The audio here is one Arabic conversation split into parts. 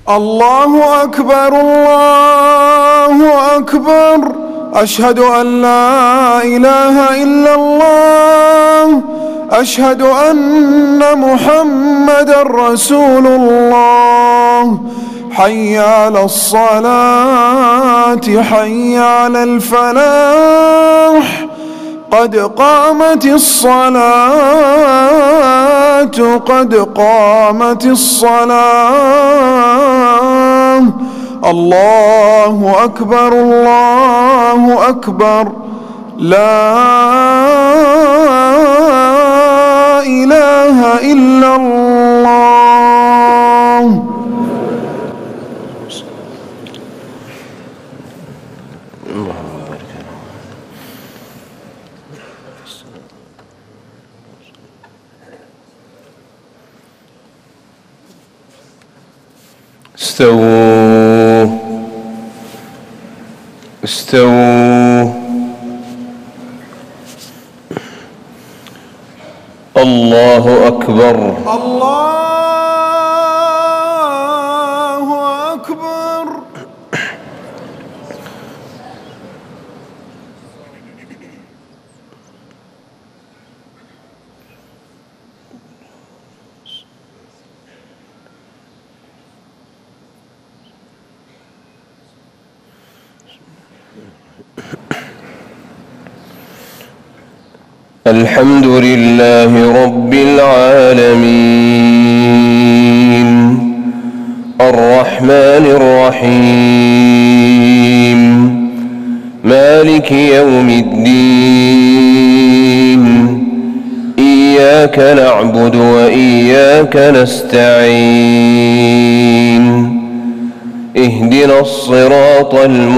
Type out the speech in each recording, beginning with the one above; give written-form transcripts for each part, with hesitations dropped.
الله أكبر الله أكبر. أشهد أن لا إله إلا الله. أشهد أن محمدًا رسول الله. حي على الصلاة حي على الفلاح. قد قامت الصلاة قد قامت الصلاة. الله أكبر الله أكبر. لا إله إلا الله. استووا استووا. الله أكبر الله أكبر. الحمد لله رب العالمين الرحمن الرحيم مالك يوم الدين. إياك نعبد وإياك نستعين. اهدنا الصراط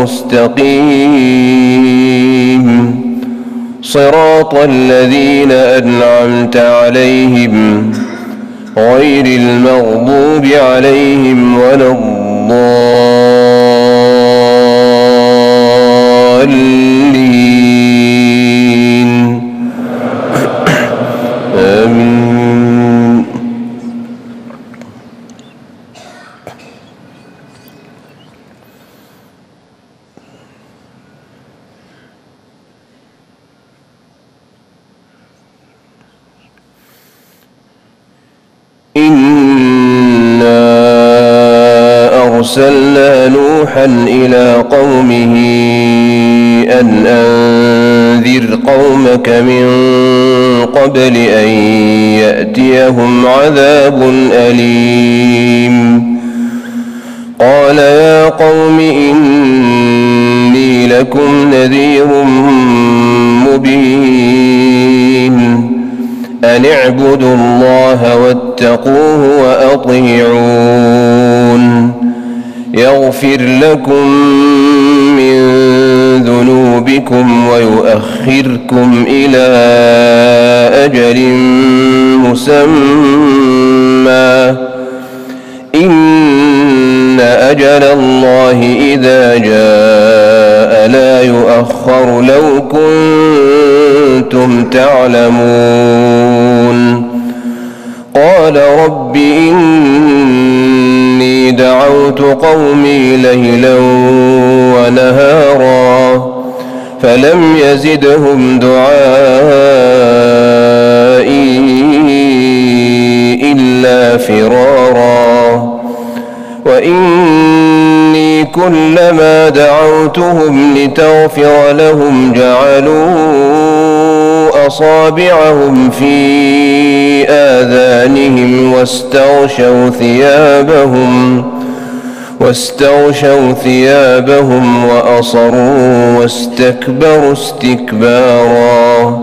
المستقيم صراط الذين أنعمت عليهم غير المغضوب عليهم ولا الضالين. آمين. إنا أرسلنا نوحا إلى قومه أن أنذر قومك من قبل أن يأتيهم عذاب أليم. قال يا قوم إني لكم نذير مبين. أن اعبدوا الله واتقوه وأطيعون. يغفر لكم من ذنوبكم ويؤخركم إلى أجل مسمى. إن أجل الله إذا جاء لا يؤخر لو كنتم تعلمون. قال رب إني دعوت قومي ليلا ونهارا فلم يزدهم دعائي إلا فرارا. وإني كلما دعوتهم لتغفر لهم جعلوا أصابعهم في آذانهم واستغشوا ثيابهم وأصروا واستكبروا استكبارا.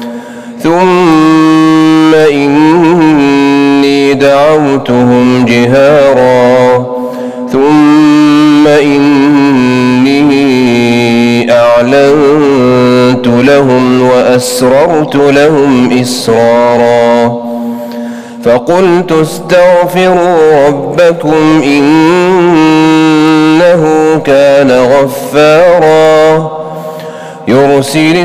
ثم إني دعوتهم جهارا ثم إني أعلنت لهم وأسررت لهم إسرارا. فقلت استغفروا ربكم إنه كان غفارا يرسل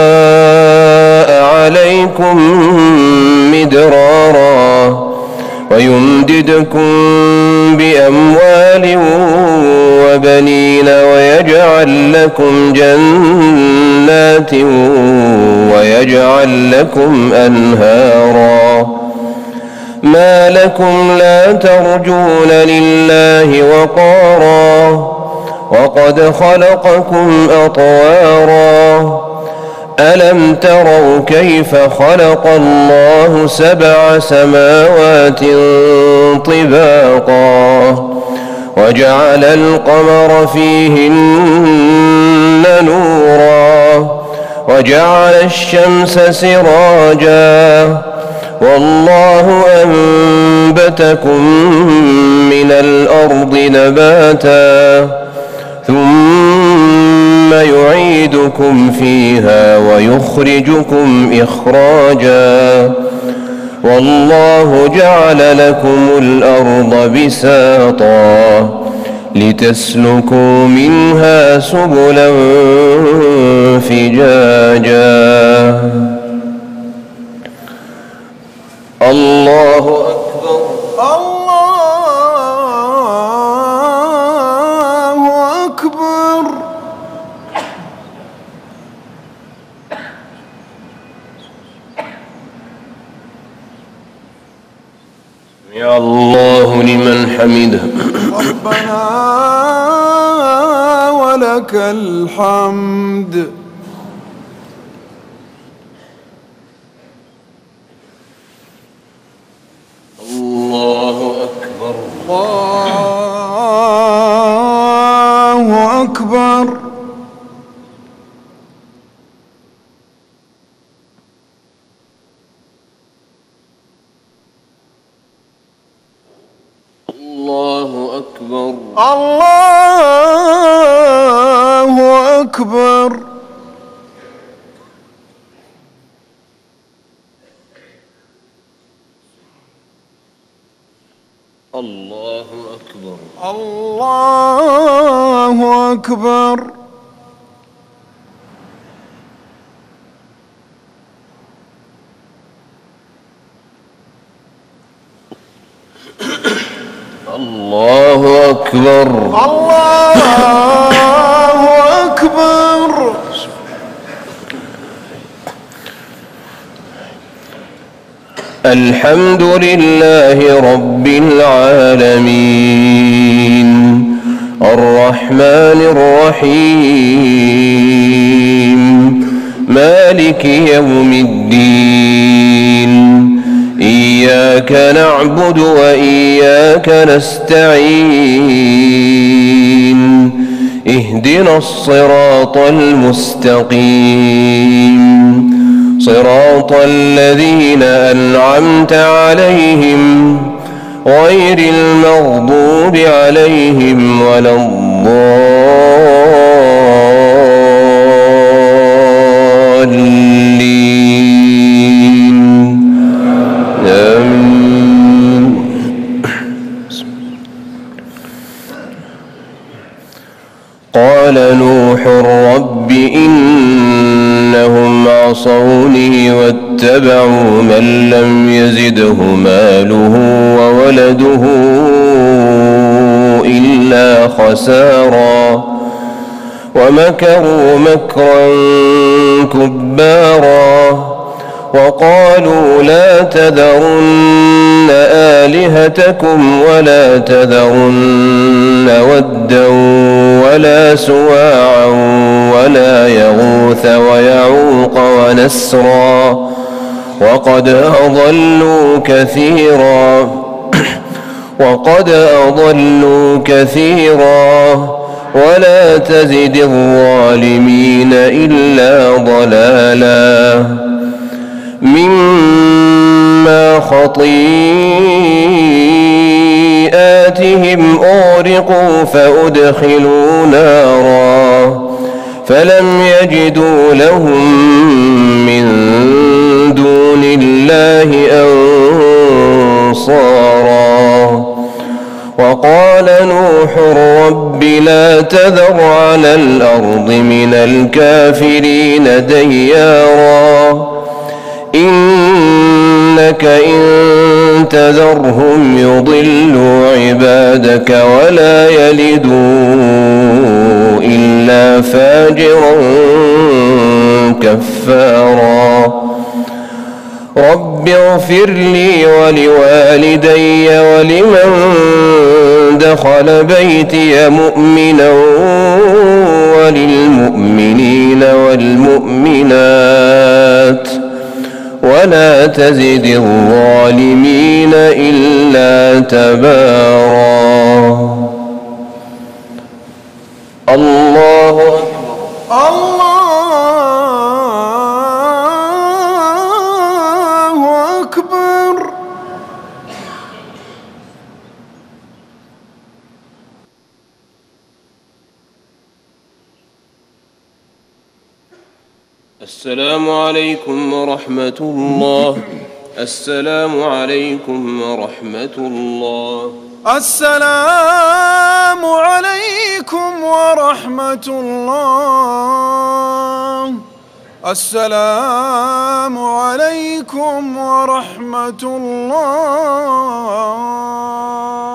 السماء عليكم مدرارا ويمددكم بأموال وبنين ويجعل لكم جنات ويجعل لكم أنهارا ما لكم لا ترجون لله وقارا وقد خلقكم أطوارا ألم تروا كيف خلق الله 7 سماوات طباقا وجعل القمر فيهن نورا وجعل الشمس سراجا والله أنبتكم من الأرض نباتا ثم يعيدكم فيها ويخرجكم إخراجا والله جعل لكم الأرض بساطا لتسلكوا منها سبلا فجاجا الله أكبر الله أكبر. يا الله لمن حمده ربنا ولك الحمد. الله أكبر الله أكبر. الله أكبر الله أكبر. الله أكبر الله أكبر. الله أكبر الله أكبر. الحمد لله رب العالمين الرحمن الرحيم مالك يوم الدين إياك نعبد وإياك نستعين اهدنا الصراط المستقيم صراط الذين أنعمت عليهم غير المغضوب عليهم ولا الضالين آمين. قال نوح رب إنهم عصوني واتبعوا من لم يزده ماله وولده إلا خسارا ومكروا مكرا كبارا وقالوا لا تذرن آلهتكم ولا تذرن ودا ولا سواعا ولا يغوث ويعوق ونسرا وقد أضلوا كثيرا ولا تزد الظالمين إلا ضلالا مما خطيئاتهم أغرقوا فأدخلوا نارا فلم يجدوا لهم من دون الله أنصارا وقال نوح رب لا تذر على الأرض من الكافرين ديارا إنك إن تذرهم يضلوا عبادك ولا يلدوا إلا فاجرا كفارا رب اغفر لي ولوالدي ولمن دخل بيتي مؤمنا وللمؤمنين والمؤمنات ولا تزد الظالمين إلا تبارا. الله أكبر. السلام عليكم ورحمة الله. السلام عليكم ورحمة الله. السلام عليكم ورحمة الله. السلام عليكم ورحمة الله.